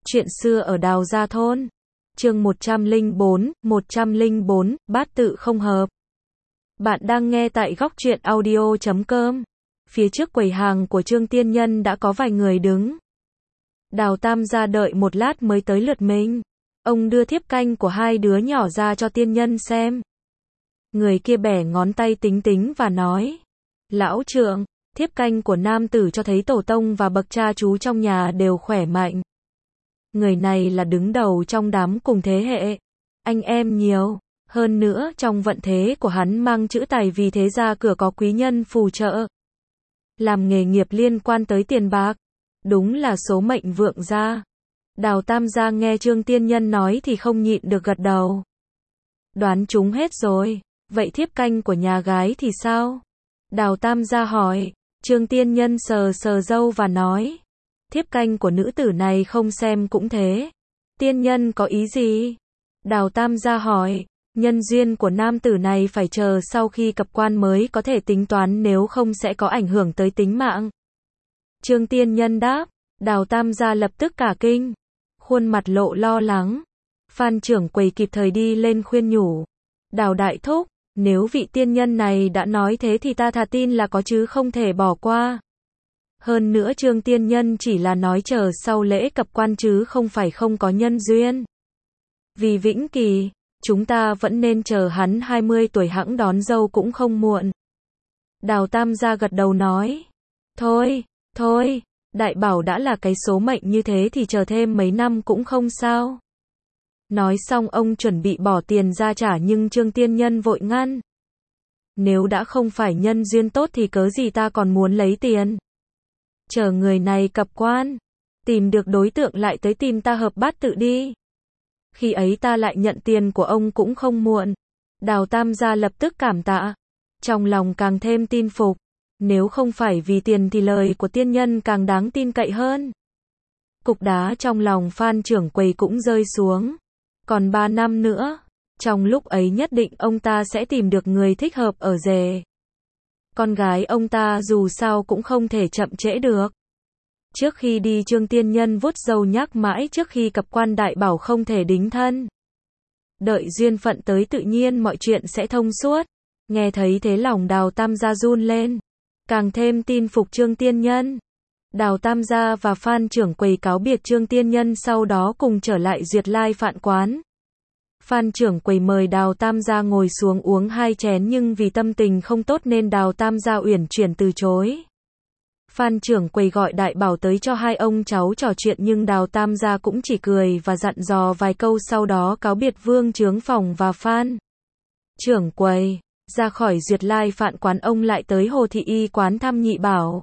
Chuyện xưa ở Đào Gia thôn. Chương 104, bát tự không hợp. Bạn đang nghe tại góc truyện audio.com. Phía trước quầy hàng của Trương Tiên Nhân đã có vài người đứng. Đào Tam gia đợi một lát mới tới lượt mình. Ông đưa thiếp canh của hai đứa nhỏ ra cho Tiên Nhân xem. Người kia bẻ ngón tay tính tính và nói: Lão trượng, thiếp canh của nam tử cho thấy tổ tông và bậc cha chú trong nhà đều khỏe mạnh. Người này là đứng đầu trong đám cùng thế hệ. Anh em nhiều. Hơn nữa trong vận thế của hắn mang chữ tài, vì thế ra cửa có quý nhân phù trợ. Làm nghề nghiệp liên quan tới tiền bạc. Đúng là số mệnh vượng gia. Đào Tam gia nghe Trương Tiên Nhân nói thì không nhịn được gật đầu. Đoán chúng hết rồi. Vậy thiếp canh của nhà gái thì sao? Đào Tam gia hỏi. Trương Tiên Nhân sờ sờ râu và nói: Thiếp canh của nữ tử này không xem cũng thế. Tiên Nhân có ý gì? Đào Tam gia hỏi. Nhân duyên của nam tử này phải chờ sau khi cập quan mới có thể tính toán, nếu không sẽ có ảnh hưởng tới tính mạng. Trương Tiên Nhân đáp. Đào Tam gia lập tức cả kinh. Khuôn mặt lộ lo lắng. Phan trưởng quầy kịp thời đi lên khuyên nhủ. Đào đại thúc, nếu vị tiên nhân này đã nói thế thì ta thà tin là có chứ không thể bỏ qua. Hơn nữa Trương Tiên Nhân chỉ là nói chờ sau lễ cập quan chứ không phải không có nhân duyên. Vì vĩnh kỳ, chúng ta vẫn nên chờ hắn 20 tuổi hẵng đón dâu cũng không muộn. Đào Tam gia gật đầu nói. Thôi, đại bảo đã là cái số mệnh như thế thì chờ thêm mấy năm cũng không sao. Nói xong ông chuẩn bị bỏ tiền ra trả, nhưng Trương Tiên Nhân vội ngăn. Nếu đã không phải nhân duyên tốt thì cớ gì ta còn muốn lấy tiền. Chờ người này cập quan, tìm được đối tượng lại tới tìm ta hợp bát tự đi. Khi ấy ta lại nhận tiền của ông cũng không muộn. Đào Tam gia lập tức cảm tạ. Trong lòng càng thêm tin phục. Nếu không phải vì tiền thì lời của tiên nhân càng đáng tin cậy hơn. Cục đá trong lòng Phan trưởng quầy cũng rơi xuống. Còn 3 năm nữa, trong lúc ấy nhất định ông ta sẽ tìm được người thích hợp ở rể. Con gái ông ta dù sao cũng không thể chậm trễ được. Trước khi đi Trương Tiên Nhân vuốt râu nhắc mãi trước khi cập quan đại bảo không thể đính thân. Đợi duyên phận tới tự nhiên mọi chuyện sẽ thông suốt. Nghe thấy thế lòng Đào Tam gia run lên. Càng thêm tin phục Trương Tiên Nhân. Đào Tam gia và Phan trưởng quầy cáo biệt Trương Tiên Nhân, sau đó cùng trở lại Duyệt Lai Phạn quán. Phan trưởng quầy mời Đào Tam gia ngồi xuống uống 2 chén, nhưng vì tâm tình không tốt nên Đào Tam gia uyển chuyển từ chối. Phan trưởng quầy gọi đại bảo tới cho hai ông cháu trò chuyện, nhưng Đào Tam gia cũng chỉ cười và dặn dò vài câu, sau đó cáo biệt Vương Chướng Phòng và Phan trưởng quầy. Ra khỏi Duyệt Lai Phạn quán, ông lại tới Hồ Thị Y quán thăm nhị bảo.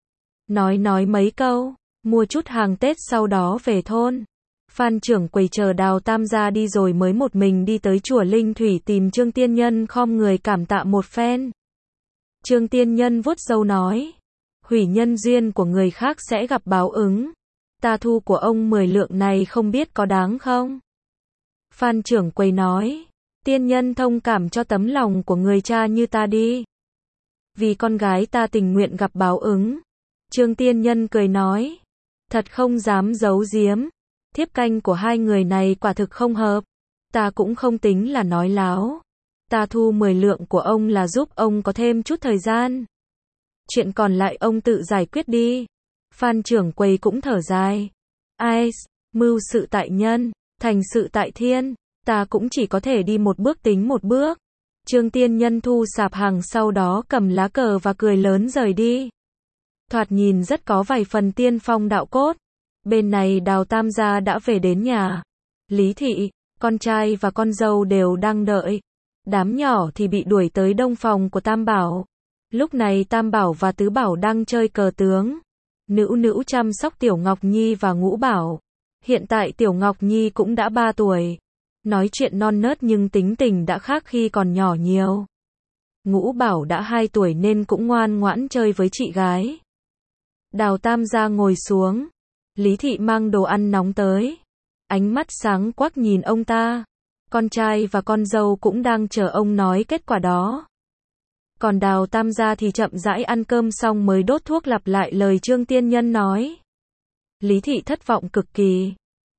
Nói mấy câu, mua chút hàng Tết sau đó về thôn. Phan trưởng quầy chờ Đào Tam gia đi rồi mới một mình đi tới chùa Linh Thủy tìm Trương Tiên Nhân, khom người cảm tạ một phen. Trương Tiên Nhân vuốt râu nói. Hủy nhân duyên của người khác sẽ gặp báo ứng. Ta thu của ông 10 lượng này không biết có đáng không? Phan trưởng quầy nói. Tiên nhân thông cảm cho tấm lòng của người cha như ta đi. Vì con gái ta tình nguyện gặp báo ứng. Trương Tiên Nhân cười nói. Thật không dám giấu giếm. Thiếp canh của hai người này quả thực không hợp. Ta cũng không tính là nói láo. Ta thu 10 lượng của ông là giúp ông có thêm chút thời gian. Chuyện còn lại ông tự giải quyết đi. Phan trưởng quầy cũng thở dài. Ai, mưu sự tại nhân, thành sự tại thiên. Ta cũng chỉ có thể đi một bước tính một bước. Trương Tiên Nhân thu sạp hàng, sau đó cầm lá cờ và cười lớn rời đi. Thoạt nhìn rất có vài phần tiên phong đạo cốt. Bên này Đào Tam gia đã về đến nhà. Lý Thị, con trai và con dâu đều đang đợi. Đám nhỏ thì bị đuổi tới đông phòng của Tam Bảo. Lúc này Tam Bảo và Tứ Bảo đang chơi cờ tướng. Nữu chăm sóc Tiểu Ngọc Nhi và Ngũ Bảo. Hiện tại Tiểu Ngọc Nhi cũng đã 3 tuổi. Nói chuyện non nớt nhưng tính tình đã khác khi còn nhỏ nhiều. Ngũ Bảo đã 2 tuổi nên cũng ngoan ngoãn chơi với chị gái. Đào Tam gia ngồi xuống. Lý Thị mang đồ ăn nóng tới. Ánh mắt sáng quắc nhìn ông ta. Con trai và con dâu cũng đang chờ ông nói kết quả đó. Còn Đào Tam gia thì chậm rãi ăn cơm xong mới đốt thuốc lặp lại lời Trương Tiên Nhân nói. Lý Thị thất vọng cực kỳ.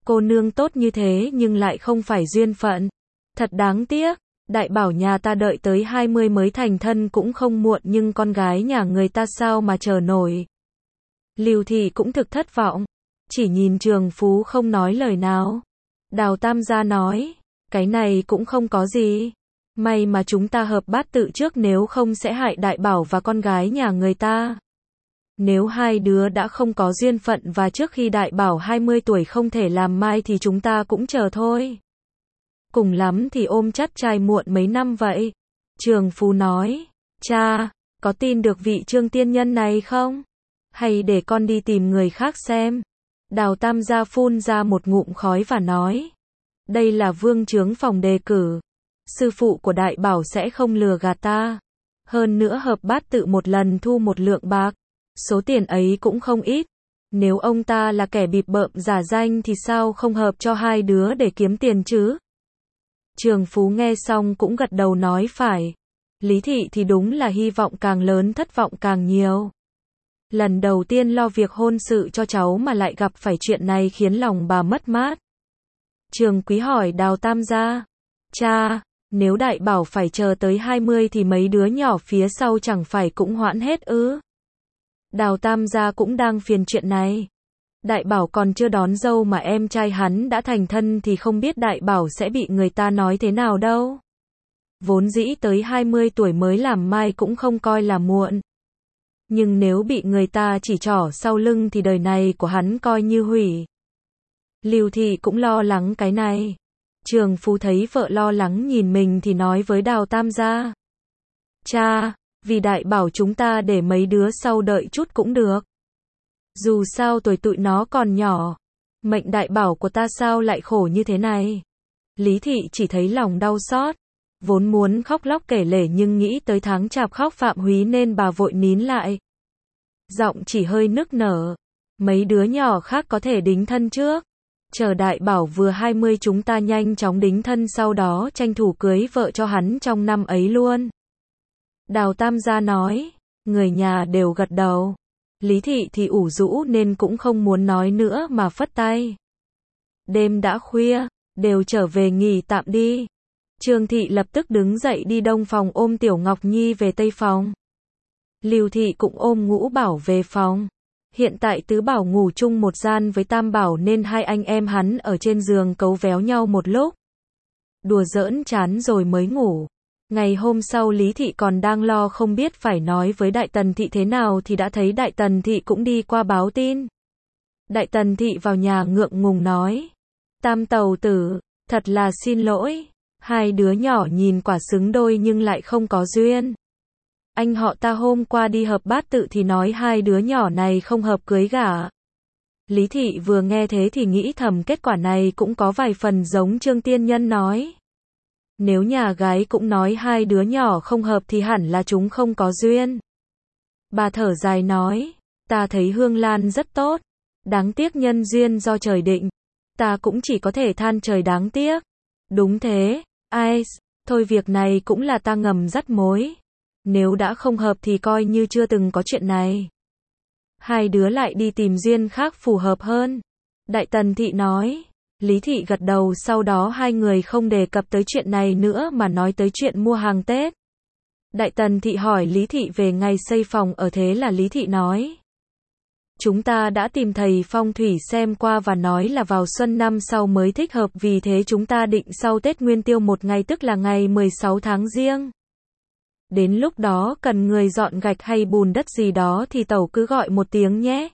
Cô nương tốt như thế nhưng lại không phải duyên phận. Thật đáng tiếc, đại bảo nhà ta đợi tới 20 mới thành thân cũng không muộn nhưng con gái nhà người ta sao mà chờ nổi. Lưu Thị cũng thực thất vọng, chỉ nhìn Trường Phú không nói lời nào. Đào Tam gia nói, cái này cũng không có gì. May mà chúng ta hợp bát tự trước nếu không sẽ hại đại bảo và con gái nhà người ta. Nếu hai đứa đã không có duyên phận và trước khi đại bảo 20 tuổi không thể làm mai thì chúng ta cũng chờ thôi. Cùng lắm thì ôm chắt trai muộn mấy năm vậy. Trường Phú nói, cha, có tin được vị Trương tiên nhân này không? Hay để con đi tìm người khác xem. Đào Tam gia phun ra một ngụm khói và nói, đây là vương chướng phòng đề cử. Sư phụ của đại bảo sẽ không lừa gạt ta. Hơn nữa hợp bát tự một lần thu 1 lượng bạc. Số tiền ấy cũng không ít. Nếu ông ta là kẻ bịp bợm giả danh thì sao không hợp cho hai đứa để kiếm tiền chứ? Trường Phú nghe xong cũng gật đầu nói phải. Lý Thị thì đúng là hy vọng càng lớn thất vọng càng nhiều. Lần đầu tiên lo việc hôn sự cho cháu mà lại gặp phải chuyện này khiến lòng bà mất mát. Trường Quý hỏi Đào Tam gia, cha, nếu đại bảo phải chờ tới 20 thì mấy đứa nhỏ phía sau chẳng phải cũng hoãn hết ư? Đào Tam gia cũng đang phiền chuyện này. Đại bảo còn chưa đón dâu mà em trai hắn đã thành thân thì không biết đại bảo sẽ bị người ta nói thế nào đâu. Vốn dĩ tới 20 tuổi mới làm mai cũng không coi là muộn. Nhưng nếu bị người ta chỉ trỏ sau lưng thì đời này của hắn coi như hủy. Lưu Thị cũng lo lắng cái này. Trường Phú thấy vợ lo lắng nhìn mình thì nói với Đào Tam gia, cha, vì đại bảo chúng ta để mấy đứa sau đợi chút cũng được. Dù sao tuổi tụi nó còn nhỏ. Mệnh đại bảo của ta sao lại khổ như thế này. Lý Thị chỉ thấy lòng đau xót. Vốn muốn khóc lóc kể lể nhưng nghĩ tới tháng chạp khóc Phạm Húy nên bà vội nín lại. Giọng chỉ hơi nức nở. Mấy đứa nhỏ khác có thể đính thân trước. Chờ đại bảo vừa 20 chúng ta nhanh chóng đính thân sau đó tranh thủ cưới vợ cho hắn trong năm ấy luôn. Đào Tam gia nói. Người nhà đều gật đầu. Lý Thị thì ủ rũ nên cũng không muốn nói nữa mà phất tay. Đêm đã khuya, đều trở về nghỉ tạm đi. Trương Thị lập tức đứng dậy đi đông phòng ôm Tiểu Ngọc Nhi về tây phòng. Lưu Thị cũng ôm Ngũ Bảo về phòng. Hiện tại Tứ Bảo ngủ chung một gian với Tam Bảo nên hai anh em hắn ở trên giường cấu véo nhau một lúc. Đùa giỡn chán rồi mới ngủ. Ngày hôm sau Lý Thị còn đang lo không biết phải nói với Đại Tần Thị thế nào thì đã thấy Đại Tần Thị cũng đi qua báo tin. Đại Tần Thị vào nhà ngượng ngùng nói. Tam tàu tử, thật là xin lỗi. Hai đứa nhỏ nhìn quả xứng đôi nhưng lại không có duyên. Anh họ ta hôm qua đi hợp bát tự thì nói hai đứa nhỏ này không hợp cưới gả. Lý Thị vừa nghe thế thì nghĩ thầm kết quả này cũng có vài phần giống Trương tiên nhân nói. Nếu nhà gái cũng nói hai đứa nhỏ không hợp thì hẳn là chúng không có duyên. Bà thở dài nói, ta thấy Hương Lan rất tốt. Đáng tiếc nhân duyên do trời định. Ta cũng chỉ có thể than trời đáng tiếc. Đúng thế, ai, thôi việc này cũng là ta ngầm dắt mối. Nếu đã không hợp thì coi như chưa từng có chuyện này. Hai đứa lại đi tìm duyên khác phù hợp hơn. Đại Tần Thị nói. Lý Thị gật đầu sau đó hai người không đề cập tới chuyện này nữa mà nói tới chuyện mua hàng Tết. Đại Tần Thị hỏi Lý Thị về ngày xây phòng ở thế là Lý Thị nói. Chúng ta đã tìm thầy phong thủy xem qua và nói là vào xuân năm sau mới thích hợp vì thế chúng ta định sau Tết Nguyên Tiêu một ngày tức là ngày 16 tháng Giêng. Đến lúc đó cần người dọn gạch hay bùn đất gì đó thì tẩu cứ gọi một tiếng nhé.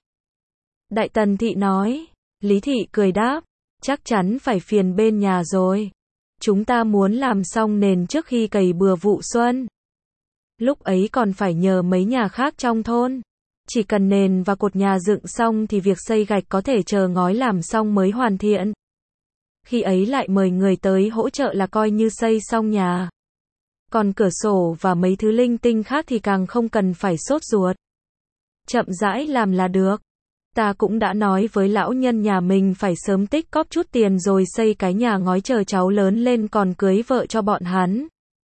Đại Tần Thị nói. Lý Thị cười đáp. Chắc chắn phải phiền bên nhà rồi. Chúng ta muốn làm xong nền trước khi cày bừa vụ xuân. Lúc ấy còn phải nhờ mấy nhà khác trong thôn. Chỉ cần nền và cột nhà dựng xong thì việc xây gạch có thể chờ ngói làm xong mới hoàn thiện. Khi ấy lại mời người tới hỗ trợ là coi như xây xong nhà. Còn cửa sổ và mấy thứ linh tinh khác thì càng không cần phải sốt ruột. Chậm rãi làm là được. Ta cũng đã nói với lão nhân nhà mình phải sớm tích cóp chút tiền rồi xây cái nhà ngói chờ cháu lớn lên còn cưới vợ cho bọn hắn.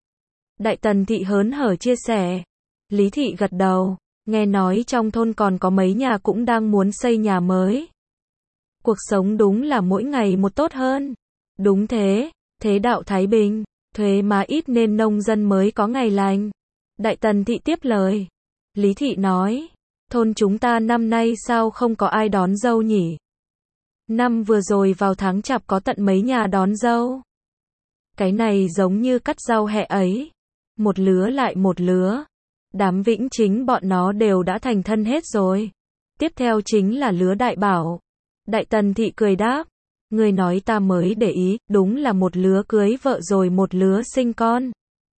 Đại Tần Thị hớn hở chia sẻ. Lý Thị gật đầu. Nghe nói trong thôn còn có mấy nhà cũng đang muốn xây nhà mới. Cuộc sống đúng là mỗi ngày một tốt hơn. Đúng thế, thế đạo Thái Bình, thuế má ít nên nông dân mới có ngày lành. Đại Tần Thị tiếp lời. Lý Thị nói, thôn chúng ta năm nay sao không có ai đón dâu nhỉ? Năm vừa rồi vào tháng Chạp có tận mấy nhà đón dâu. Cái này giống như cắt rau hẹ ấy. Một lứa lại một lứa. Đám Vĩnh Chính bọn nó đều đã thành thân hết rồi. Tiếp theo chính là lứa Đại Bảo. Đại Tần Thị cười đáp. Người nói ta mới để ý, đúng là một lứa cưới vợ rồi một lứa sinh con.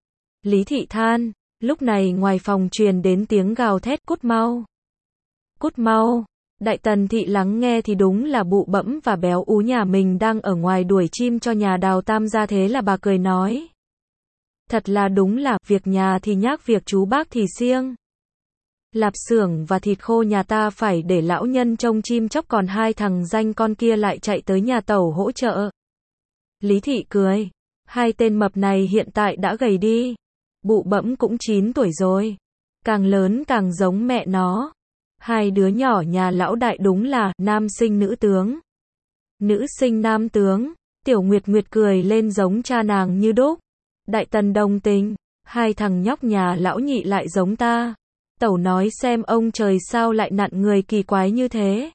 Lý Thị than. Lúc này ngoài phòng truyền đến tiếng gào thét cút mau. Cút mau. Đại Tần Thị lắng nghe thì đúng là Bụ Bẫm và Béo Ú nhà mình đang ở ngoài đuổi chim cho nhà Đào Tam gia, thế là bà cười nói. Thật là đúng là, việc nhà thì nhác việc chú bác thì siêng. Lạp xưởng và thịt khô nhà ta phải để lão nhân trông chim chóc, còn hai thằng danh con kia lại chạy tới nhà tẩu hỗ trợ. Lý Thị cười. Hai tên mập này hiện tại đã gầy đi. Bụ Bẫm cũng 9 tuổi rồi. Càng lớn càng giống mẹ nó. Hai đứa nhỏ nhà lão đại đúng là nam sinh nữ tướng. Nữ sinh nam tướng. Tiểu Nguyệt Nguyệt cười lên giống cha nàng như đúc. Đại Tần đồng tình. Hai thằng nhóc nhà lão nhị lại giống ta. Tẩu nói xem ông trời sao lại nặn người kỳ quái như thế.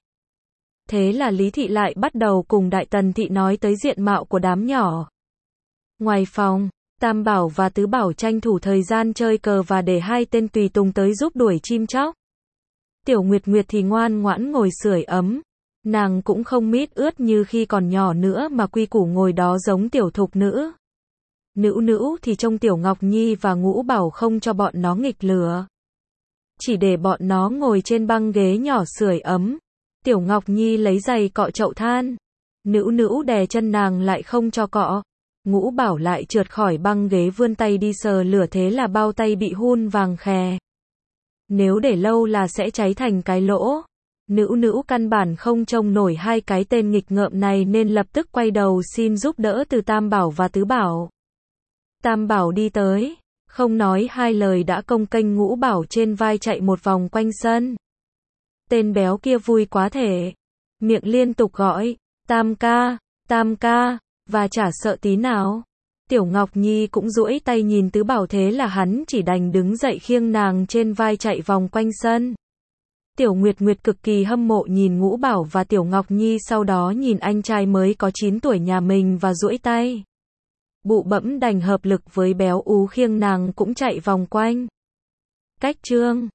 Thế là Lý Thị lại bắt đầu cùng Đại Tần Thị nói tới diện mạo của đám nhỏ. Ngoài phòng, Tam Bảo và Tứ Bảo tranh thủ thời gian chơi cờ và để hai tên tùy tùng tới giúp đuổi chim chóc. Tiểu Nguyệt Nguyệt thì ngoan ngoãn ngồi sưởi ấm. Nàng cũng không mít ướt như khi còn nhỏ nữa mà quy củ ngồi đó giống tiểu thục nữ. Nữu Nữu thì trông Tiểu Ngọc Nhi và Ngũ Bảo không cho bọn nó nghịch lửa. Chỉ để bọn nó ngồi trên băng ghế nhỏ sưởi ấm. Tiểu Ngọc Nhi lấy giày cọ chậu than. Nữu Nữu đè chân nàng lại không cho cọ. Ngũ Bảo lại trượt khỏi băng ghế vươn tay đi sờ lửa, thế là bao tay bị hun vàng khè. Nếu để lâu là sẽ cháy thành cái lỗ. Nữu Nữu căn bản không trông nổi hai cái tên nghịch ngợm này nên lập tức quay đầu xin giúp đỡ từ Tam Bảo và Tứ Bảo. Tam Bảo đi tới, không nói hai lời đã công kênh Ngũ Bảo trên vai chạy một vòng quanh sân. Tên béo kia vui quá thể. Miệng liên tục gọi, Tam ca, và chả sợ tí nào. Tiểu Ngọc Nhi cũng duỗi tay nhìn Tứ Bảo, thế là hắn chỉ đành đứng dậy khiêng nàng trên vai chạy vòng quanh sân. Tiểu Nguyệt Nguyệt cực kỳ hâm mộ nhìn Ngũ Bảo và Tiểu Ngọc Nhi, sau đó nhìn anh trai mới có 9 tuổi nhà mình và duỗi tay. Bụ Bẫm đành hợp lực với Béo Ú khiêng nàng cũng chạy vòng quanh. Cách chương